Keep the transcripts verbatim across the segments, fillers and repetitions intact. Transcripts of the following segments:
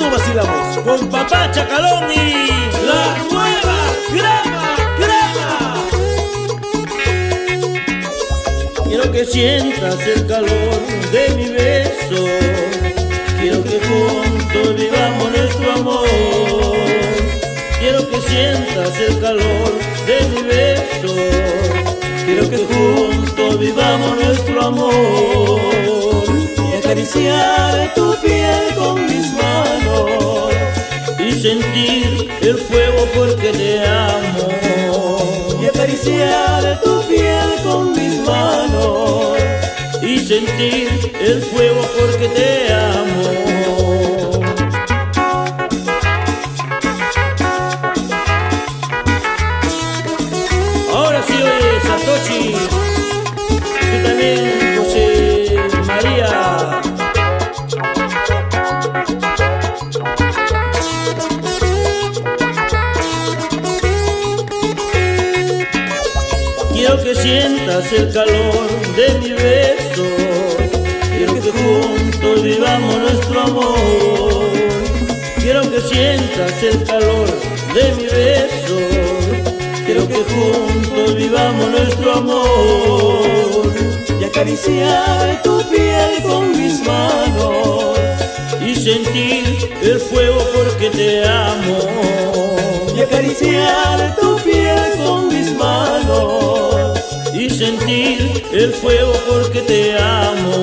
no vacilamos. Con papá Chacalón y la nueva grama, grama. Quiero que sientas el calor de mi beso. Quiero que juntos vivamos nuestro amor. Quiero que sientas el calor de mi beso. Quiero que juntos vivamos nuestro amor. Y acariciar tu piel con mis manos. Y sentir el fuego porque te amo. Y acariciar tu piel con mis manos. Y sentir el fuego porque te amo. Ahora sí, oye, Satoshi, tú también, José María. Quiero que sientas el calor de mi beso. Quiero que juntos vivamos nuestro amor. Quiero que sientas el calor de mi beso. Quiero que juntos vivamos nuestro amor. Y acariciar tu piel con mis manos. Y sentir el fuego porque te amo. Y acariciar tu piel con mis manos. Y sentir el fuego porque te amo.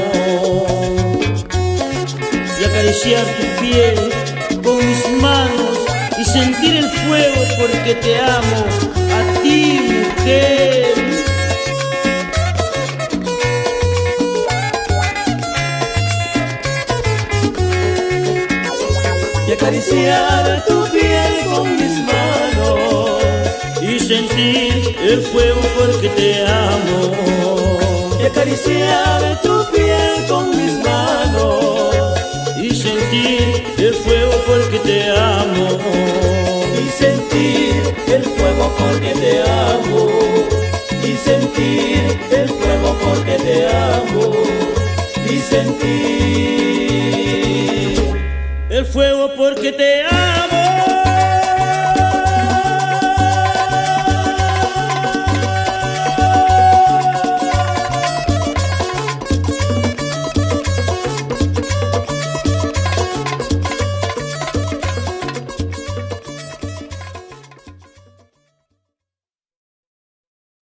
Y acariciar tu piel con mis manos. Y sentir el fuego porque te amo. A ti, mujer. Y acariciar tu piel con mis manos. Y sentir el fuego porque te amo. Y acariciar tu piel con mis manos. Y sentir el fuego porque te amo. Y sentir el fuego porque te amo. Y sentir el fuego porque te amo. Y sentir el fuego porque te amo.